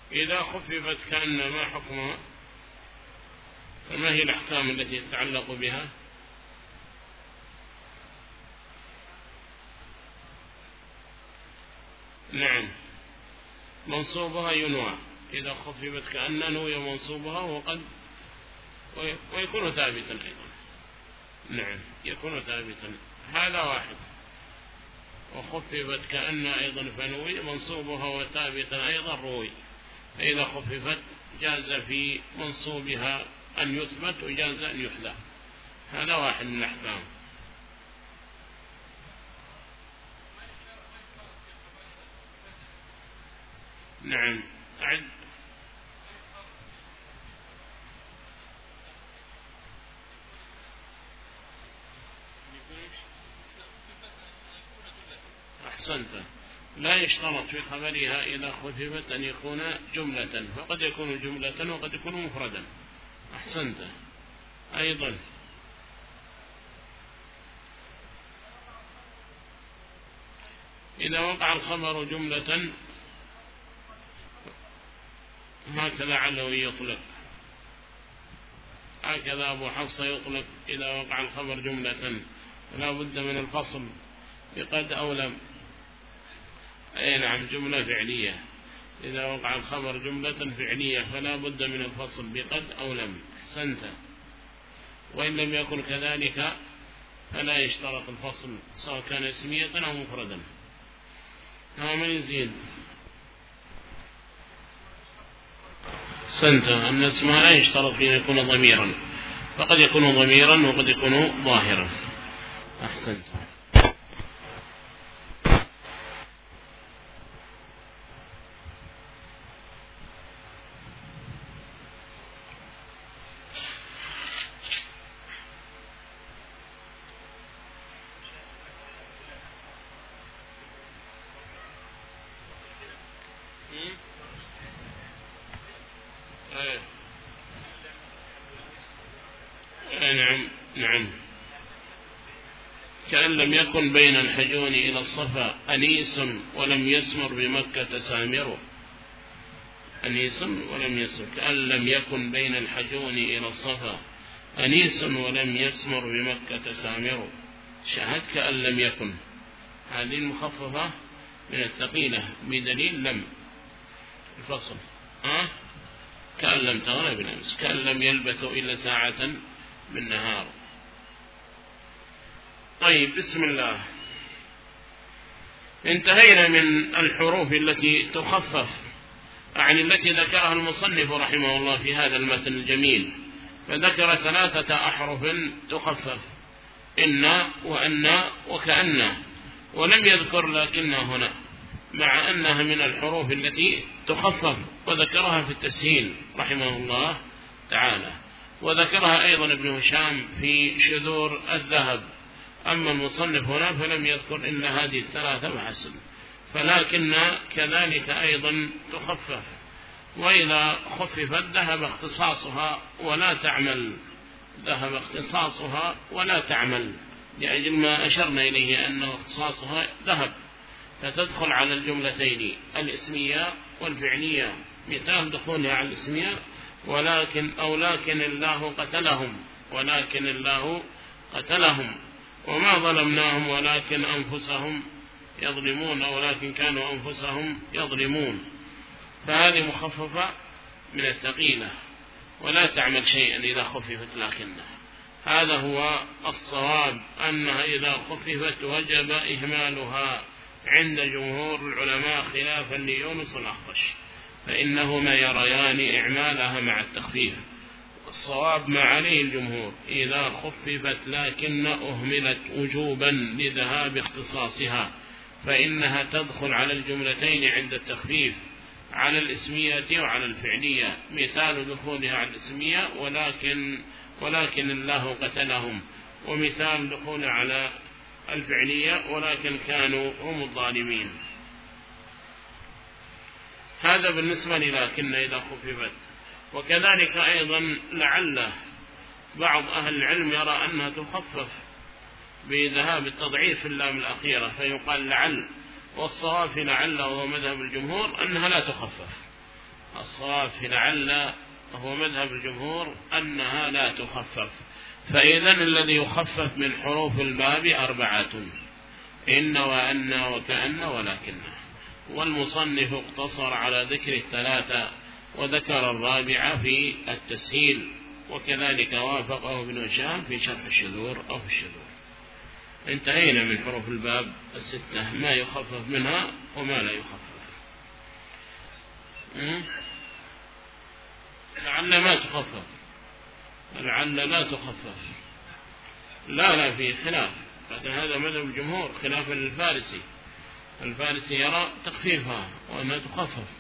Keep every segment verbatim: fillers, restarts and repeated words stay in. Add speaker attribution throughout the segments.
Speaker 1: إذا خففت كأن ما حكمها؟ فما هي الأحكام التي تتعلق بها؟ نعم، منصوبها ينوى إذا خففت كأن نوي منصوبها، وقد ويكون ثابتا أيضا. نعم، يكون ثابتا، هذا واحد. وخففت كأن أيضا فنوي منصوبها وثابتا أيضا روي، فإذا خففت جاز في منصوبها أن يثبت وجاز أن يحذف، هذا واحد من الأحكام. نعم، أعد. أحسنت، لا يشترط في خبرها إذا خففت أن يكون جملة، فقد يكون جملة وقد يكون مفردا. أحسنت أيضا. إذا وقع الخبر جملة هكذا علوي يطلق، هكذا أبو حفص يطلق إذا وقع الخبر جملة لا بد من الفصل بقد أو لم. أي نعم، جملة فعلية، إذا وقع الخبر جملة فعلية فلا بد من الفصل بقد أو لم. أحسنت. وإن لم يكن كذلك فلا يشترط الفصل سواء كان اسمية أو مفردا. من يزيد؟ أحسنت، أن اسمها لا يشترط فيه يكون ضميرا، فقد يكون ضميرا وقد يكون ظاهرا. أحسنت. نعم نعم، كأن لم يكن بين الحجون إلى الصفا أنيس ولم يسمر بمكة سامر. أنيس ولم يسمر، كأن لم يكن بين الحجون إلى الصفا أنيس ولم يسمر بمكة سامر. شاهد كأن لم يكن، هذه المخففة من الثقيلة بدليل لم الفصل. أه؟ كأن لم تغنى بالأمس، كأن لم يلبثوا إلا ساعة من نهار. طيب، بسم الله. انتهينا من الحروف التي تخفف، يعني التي ذكرها المصنف رحمه الله في هذا المتن الجميل، فذكر ثلاثة أحرف تخفف: إن وأن وكأن، ولم يذكر لكن هنا، مع أنها من الحروف التي تخفف، وذكرها في التسهيل رحمه الله تعالى، وذكرها أيضا ابن هشام في شذور الذهب. أما المصنف هنا فلم يذكر إلا هذه الثلاثة وحسب، فلكن كذلك أيضا تخفف، وإذا خففت ذهب اختصاصها ولا تعمل، ذهب اختصاصها ولا تعمل، لأجل ما أشرنا إليه أنه اختصاصها ذهب، فتدخل على الجملتين الاسمية والفعلية. مثال دخولها على الاسمية: ولكن أو لكن الله قتلهم، ولكن الله قتلهم، وما ظلمناهم ولكن أنفسهم يظلمون، ولكن كانوا أنفسهم يظلمون. فهذه مخففة من الثقيلة ولا تعمل شيئا إذا خففت، لكنها هذا هو الصواب، أنها إذا خففت وجب إهمالها عند جمهور العلماء، خلافا ليونس الأخفش، فإنهما يريان إعمالها مع التخفيف. الصواب ما عليه الجمهور: إذا خففت لكن أهملت وجوبا لذهاب اختصاصها، فإنها تدخل على الجملتين عند التخفيف، على الاسمية وعلى الفعلية. مثال دخولها على الاسمية: ولكن ولكن الله قتلهم، ومثال دخولها على الفعلية: ولكن كانوا هم الظالمين. هذا بالنسبة لكن إذا خففت. وكذلك أيضا لعل بعض أهل العلم يرى أنها تخفف بذهاب التضعيف في اللام الأخيرة، فيقال لعل، والصواب في لعل وهو مذهب الجمهور أنها لا تخفف، الصواب في لعل هو مذهب الجمهور أنها لا تخفف. فإذا الذي يخفف من حروف الباب أربعة: إن وأن وكأن ولكن. والمصنف اقتصر على ذكر الثلاثة وذكر الرابعة في التسهيل، وكذلك وافقه ابن هشام في شرح الشذور أو في الشذور. انتهينا من حروف الباب الستة، ما يخفف منها وما لا يخفف. لعل ما تخفف، لعل لا تخفف، لا لا في خلاف، لكن هذا مذهب الجمهور خلافا للفارسي. الفارسي يرى تخفيفها وأنها تخفف.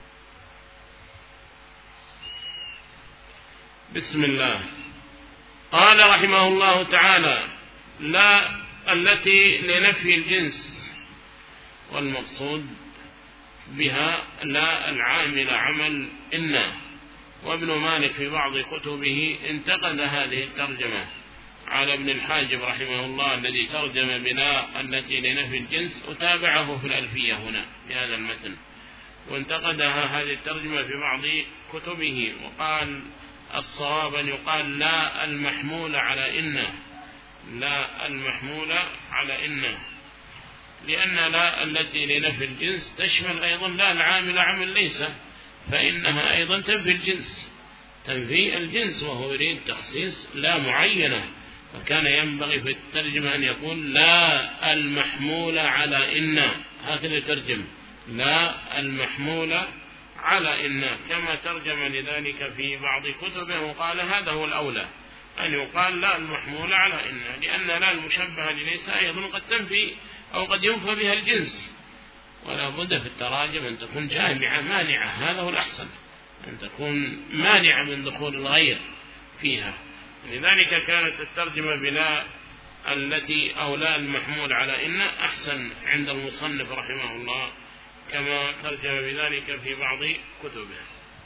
Speaker 1: بسم الله. قال رحمه الله تعالى: لا التي لنفي الجنس، والمقصود بها لا العامل عمل إن. وابن مالك في بعض كتبه انتقد هذه الترجمة على ابن الحاجب رحمه الله الذي ترجم بلا التي لنفي الجنس، وتابعه في الألفية هنا في هذا المتن، وانتقدها هذه الترجمة في بعض كتبه، وقال الصواب أن يقال لا المحمول على إن، لا المحمول على إن، لأن لا التي لنفي الجنس تشمل أيضا لا العامل عمل ليس، فإنها أيضا تنفي الجنس، تنفي الجنس، وهو يريد تخصيص لا معينة. فكان ينبغي في الترجمة أن يقول لا المحمول على إن، هكذا ترجم لا المحمول على إن، كما ترجم لذلك في بعض كتبه، وقال هذا هو الأولى أن يقال لا المحمول على إن، لأن لا المشبهة ليس أيضا قد تنفي أو قد ينفى بها الجنس، ولا بد في التراجم أن تكون جامعة مانعة، هذا هو الأحسن، أن تكون مانعة من دخول الغير فيها. لذلك كانت الترجمة بلا التي أو لا المحمول على إن أحسن عند المصنف رحمه الله، كما ترجم بذلك في بعض كتبه.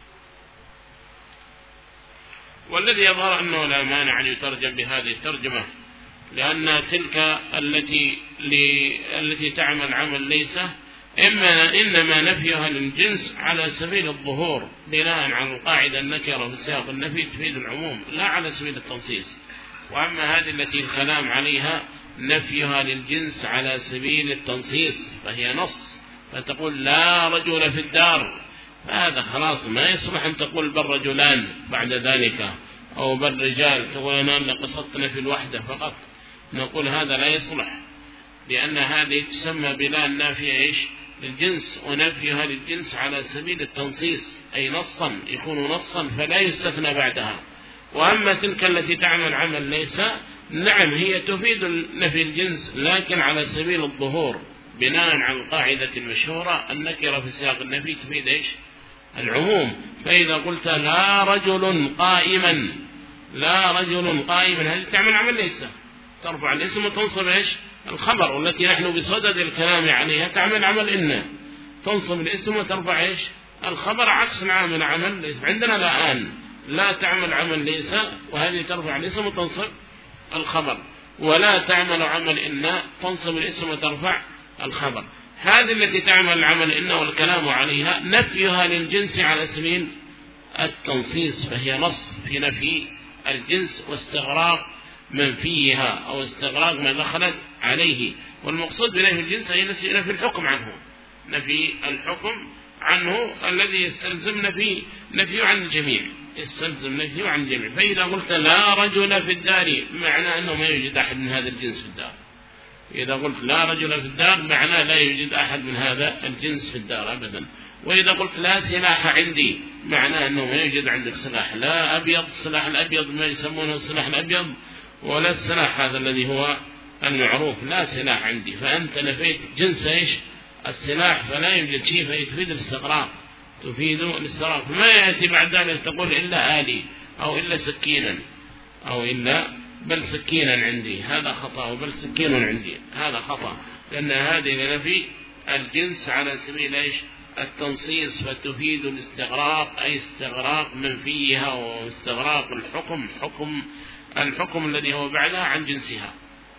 Speaker 1: والذي يظهر أنه لا مانع أن يترجم بهذه الترجمة، لأن تلك التي التي تعمل عمل ليس إما إنما نفيها للجنس على سبيل الظهور بناء على القاعدة النكرة في سياق النفي تفيد العموم لا على سبيل التنصيص. وأما هذه التي الكلام عليها نفيها للجنس على سبيل التنصيص فهي نص، فتقول لا رجل في الدار، فهذا خلاص ما يصلح أن تقول بل رجلان بعد ذلك، أو بل رجال، تقول أنا قصدتنا في الوحدة فقط، نقول هذا لا يصلح، لأن هذه تسمى بلا النافية إيش للجنس، ونفيها للجنس على سبيل التنصيص، أي نصا يكون نصا فلا يستثنى بعدها. وأما تلك التي تعمل عمل ليس، نعم هي تفيد نفي الجنس لكن على سبيل الظهور بناء على القاعدة المشهورة النكرة في سياق النفي تفيد إيش العموم. فإذا قلت لا رجل قائما، لا رجل قائما، هذه تعمل عمل ليس، ترفع الاسم وتنصب إيش الخبر، والتي نحن بصدد الكلام عليها تعمل عمل إن، تنصب الاسم وترفع إيش الخبر، عكس العامل عمل ليس. عندنا الآن لا تعمل عمل ليس، وهذه ترفع الاسم وتنصب الخبر، ولا تعمل عمل إن، تنصب الاسم وترفع الخبر. هذه التي تعمل العمل إن والكلام عليها نفيها للجنس على سبيل التنصيص، فهي نص في نفي الجنس واستغراق من فيها أو استغراق ما دخلت عليه. والمقصود بنفي الجنس هي نفي الحكم عنه، نفي الحكم عنه الذي يستلزم نفي نفيه عن الجميع، يستلزم نفيه عن الجميع. فإذا قلت لا رجل في الدار معناه أنه ما يوجد أحد من هذا الجنس في الدار. إذا قلت لا رجل في الدار معناه لا يوجد أحد من هذا الجنس في الدار أبدا. وإذا قلت لا سلاح عندي معناه أنه ما يوجد عندك سلاح، لا أبيض، سلاح الأبيض ما يسمونه السلاح الأبيض، ولا السلاح هذا الذي هو المعروف، لا سلاح عندي. فأنت نفيت جنس إيش السلاح، فلا يوجد شيء، فيفيد الاستغراق، تفيد الاستغراق. ما يأتي بعد ذلك تقول إلا آلي أو إلا سكينا أو إلا بل سكينا عندي، هذا خطأ، وبل سكين عندي هذا خطأ، لأن هذه لنفي الجنس على سبيل إيش التنصيص، فتفيد الاستغراق، أي استغراق من فيها، واستغراق الحكم، حكم الحكم الذي هو بعدها عن جنسها،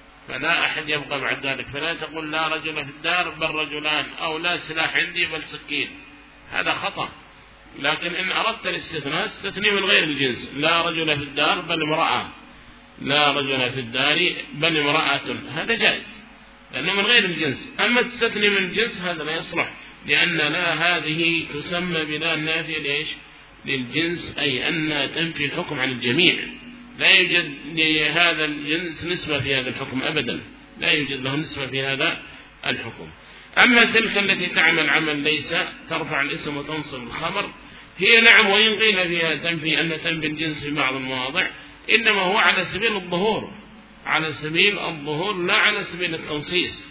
Speaker 1: فلا أحد يبقى بعد ذلك. فلا تقول لا رجل في الدار بل رجلان، أو لا سلاح عندي بل سكين، هذا خطأ، لكن إن أردت الاستثناء استثني من غير الجنس، لا رجل في الدار بل امرأة، لا رجل في الدار بل امرأة، هذا جائز لأنه من غير الجنس. أما تستثني من الجنس هذا لا يصلح، لأن لا هذه تسمى بلا النافية ليش؟ للجنس، أي أن تنفي الحكم عن الجميع، لا يوجد لهذا الجنس نسبة في هذا الحكم أبدا، لا يوجد له نسبة في هذا الحكم. أما تلك التي تعمل عمل ليس، ترفع الاسم وتنصب الخبر، هي نعم وإن قيل فيها تنفي أن تنفي الجنس في بعض المواضع، إنما هو على سبيل الظهور، على سبيل الظهور لا على سبيل التنصيص،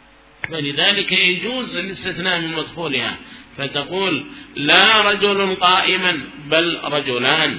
Speaker 1: فلذلك يجوز الاستثناء من مدخولها، فتقول لا رجل قائما بل رجلان،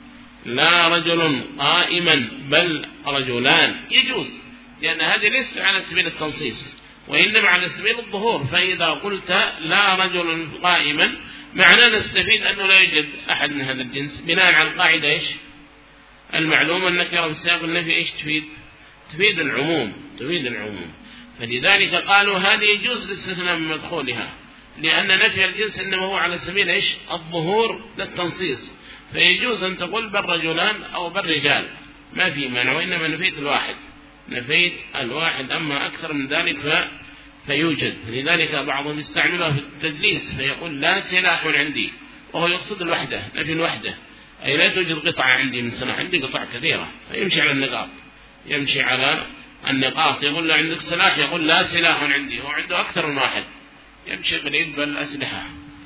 Speaker 1: لا رجل قائما بل رجلان، يجوز، لأن هذه ليس على سبيل التنصيص وإنما على سبيل الظهور. فإذا قلت لا رجل قائما معناه نستفيد أنه لا يوجد أحد من هذا الجنس، بناء على القاعدة إيش المعلومة النكرة بسياق النفي إيش تفيد؟ تفيد العموم، تفيد العموم. فلذلك قالوا هذه يجوز الاستثناء من مدخولها، لأن نفي الجنس إنما هو على سبيل إيش الظهور للتنصيص، فيجوز أن تقول بالرجلان أو بالرجال ما في معنى، وإنما نفيت الواحد، نفيت الواحد، أما أكثر من ذلك ف... فيوجد. لذلك بعضهم يستعملها في التدليس فيقول لا سلاح عندي، وهو يقصد الوحدة، نفي الوحدة، أي لا توجد قطعة عندي من سلاح، عندي قطع كثيرة، فيمشي على النقاط، يمشي على النقاط، يقول له عندك سلاح، يقول لا سلاح عندي، هو عنده أكثر من واحد، يمشي قليل بل أسلحة،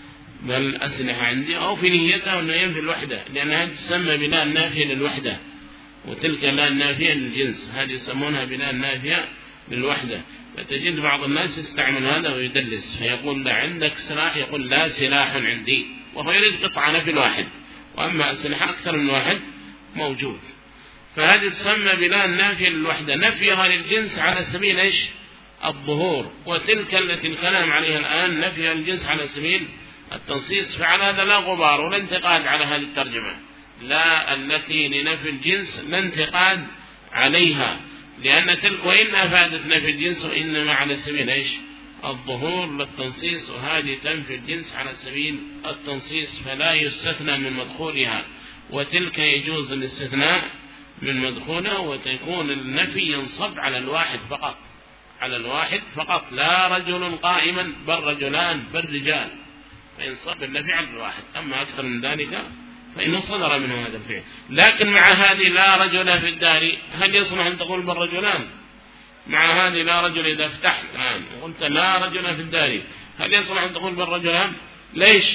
Speaker 1: بل أسلحة عندي، أو في نيته أنه ينفي الوحدة، لأن هذه تسمى بلا النافية للوحدة، وتلك لا النافية للجنس، هذه يسمونها بلا النافية للوحدة. فتجد بعض الناس يستعمل هذا ويدلس، فيقول لا عندك سلاح، يقول لا سلاح عندي، وهو يريد قطعة نفي الواحد، وأما أسلحة أكثر من واحد موجود، فهذه تسمى بلا النافية للوحدة، نفيها للجنس على سبيل إيش الظهور، وتلك التي الكلام عليها الآن نفيها للجنس على سبيل التنصيص. فعلى هذا لا غبار ولا انتقاد على هذه الترجمة، لا التي لنفي الجنس لا انتقاد عليها، لأن تلك وإن أفادت نفي الجنس وإنما على سبيل إيش الظهور للتنصيص، وهذه تنفي الجنس على سبيل التنصيص، فلا يستثنى من مدخولها، وتلك يجوز الاستثناء من مدخولها، وتكون النفي ينصب على الواحد فقط، على الواحد فقط، لا رجل قائما بل رجلان بل رجال، فينصب النفي على الواحد، أما أكثر من ذلك فإنه صدر منه هذا الفعل. لكن مع هذه لا رجل في الدار، هل يصلح أن تقول بل رجلان؟ مع هذه لا رجل، إذا فتحت الآن وقلت لا رجل في الدار، هل يصلح أن تقول بل رجلان؟ ليش؟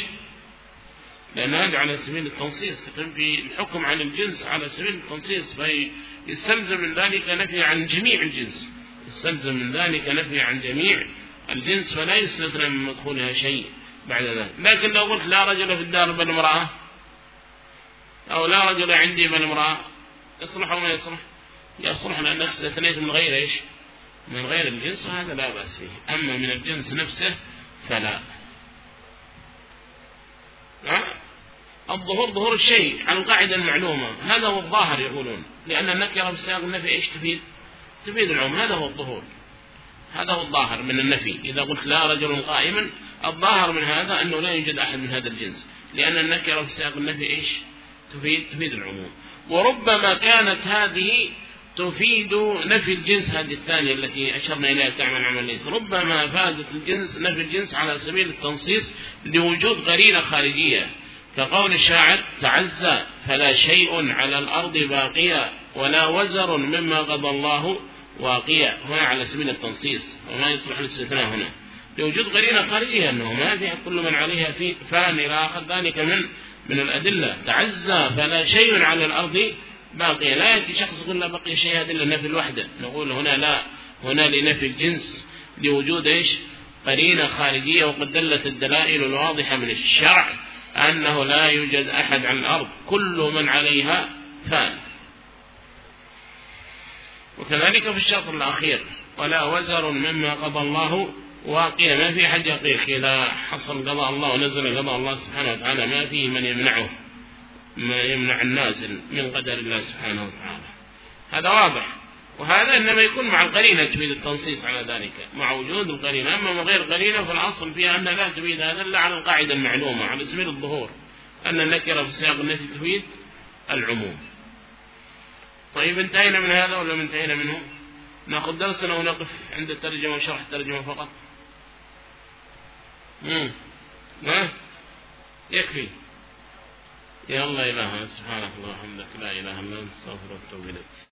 Speaker 1: لأن هذا على سبيل التنصيص، تنفي الحكم عن الجنس على سبيل التنصيص، فيستلزم من ذلك نفي عن جميع الجنس، يستلزم من ذلك نفي عن جميع الجنس، فلا يستثنى من مدخولها شيء بعد ذلك. لكن لو قلت لا رجل في الدار بل امرأة، أو لا رجل عندي بل امرأة، يصلح أو ما يصلح؟ يصلح، لأنك استثنيت من غير إيش؟ من غير الجنس، وهذا لا بأس فيه. أما من الجنس نفسه فلا. الظهور ظهور الشيء عن القاعدة المعلومة، هذا هو الظاهر يقولون، لأن النكرة بسياق النفي إيش تفيد؟ تفيد العموم، هذا هو الظهور، هذا هو الظاهر من النفي. إذا قلت لا رجل قائما، الظاهر من هذا أنه لا يوجد أحد من هذا الجنس، لأن النكرة بسياق النفي إيش تفيد؟ تفيد العموم. وربما كانت هذه تفيد نفي الجنس، هذه الثانية التي أشرنا إليها تعمل عمل ليس، ربما فادت الجنس نفي الجنس على سبيل التنصيص لوجود قرينة خارجية، كقول الشاعر تعزى فلا شيء على الأرض باقيا ولا وزر مما قضى الله واقيا، هنا على سبيل التنصيص، وما يصلح الاستثناء هنا لوجود قرينة خارجية، أنه ما في كل من عليها في فان إلى آخر ذلك من من الأدلة. تعزى فلا شيء على الأرض باقي، لا يأتي شخص يقول لا بقي شيء إلا نفي الوحدة، نقول هنا لا، هنا لنفي الجنس لوجود إيش قرينة خارجية، وقد دلت الدلائل الواضحة من الشرع أنه لا يوجد أحد على الأرض، كل من عليها فان. وكذلك في الشرط الأخير ولا وزر مما قضى الله واقيا، ما في أحد يقيق إذا حصل قضاء الله ونزل قضاء الله سبحانه وتعالى، ما فيه من يمنعه، ما يمنع النازل من قدر الله سبحانه وتعالى، هذا واضح. وهذا إنما يكون مع القرينة تفيد التنصيص على ذلك، مع وجود القرينة. أما من غير قرينة فالأصل فيها أن لا تفيد هذا إلا على القاعدة المعلومة على سبيل الظهور، أن النكرة في سياق النفي تفيد العموم. طيب انتهينا من هذا ولا انتهينا منه؟ نأخذ درسنا ونقف عند الترجمة وشرح الترجمة فقط. مم. ما يكفي. يا الله إله سبحانك اللهم وبحمدك لا إله إلا أنت استغفرك وأتوب إليك.